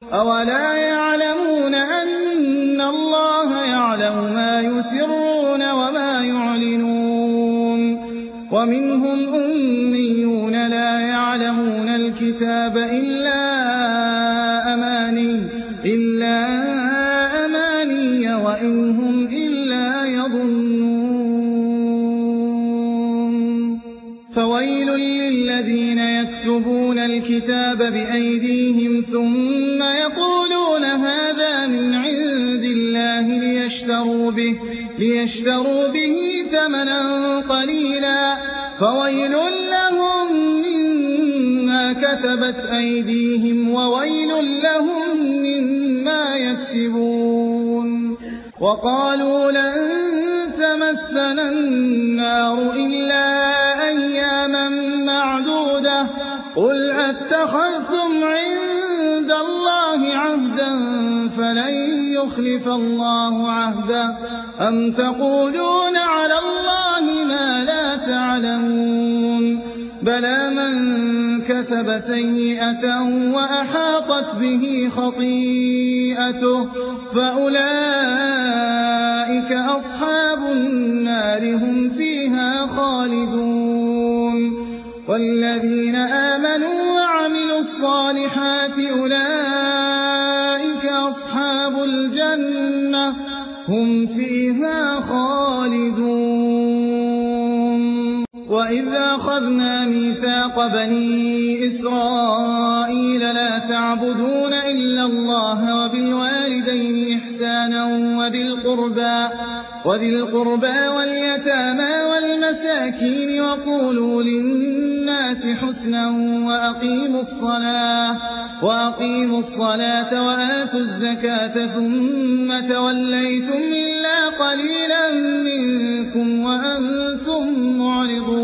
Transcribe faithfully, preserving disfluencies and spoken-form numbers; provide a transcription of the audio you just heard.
أولا يعلمون أن الله يعلم ما يسرون وما يعلنون ومنهم أميون لا يعلمون الكتاب إلا أماني إلا أماني وإن هم إلا يظنون فويل للذين يكتبون الكتاب بأيديهم ثم يقولون هذا من عند الله ليشتروا به, ليشتروا به ثمنا قليلا فويل لهم مما كتبت أيديهم وويل لهم مما يكسبون وقالوا لن تمسنا النار إلا أياما معدودة قل أتخذتم عند الله عهدا فلن يخلف الله عهدا أم تقولون على الله ما لا تعلمون بلى من كسب سيئة وأحاطت به خطيئته فأولئك أصحاب النار هم فيها خالدون والذين آمنوا وعملوا الصالحات أولئك أصحاب الجنة هم فيها خالدون وإذ أخذنا ميثاق بني إسرائيل لا تعبدون إلا الله وبالوالدين إحسانا وذي القربى وذي القربى واليتامى والمساكين وقولوا للناس حسنا وأقيموا الصلاة وأقيموا الصلاة وآتوا الزكاة ثم توليتم إلا قليلا منكم وأنتم معرضون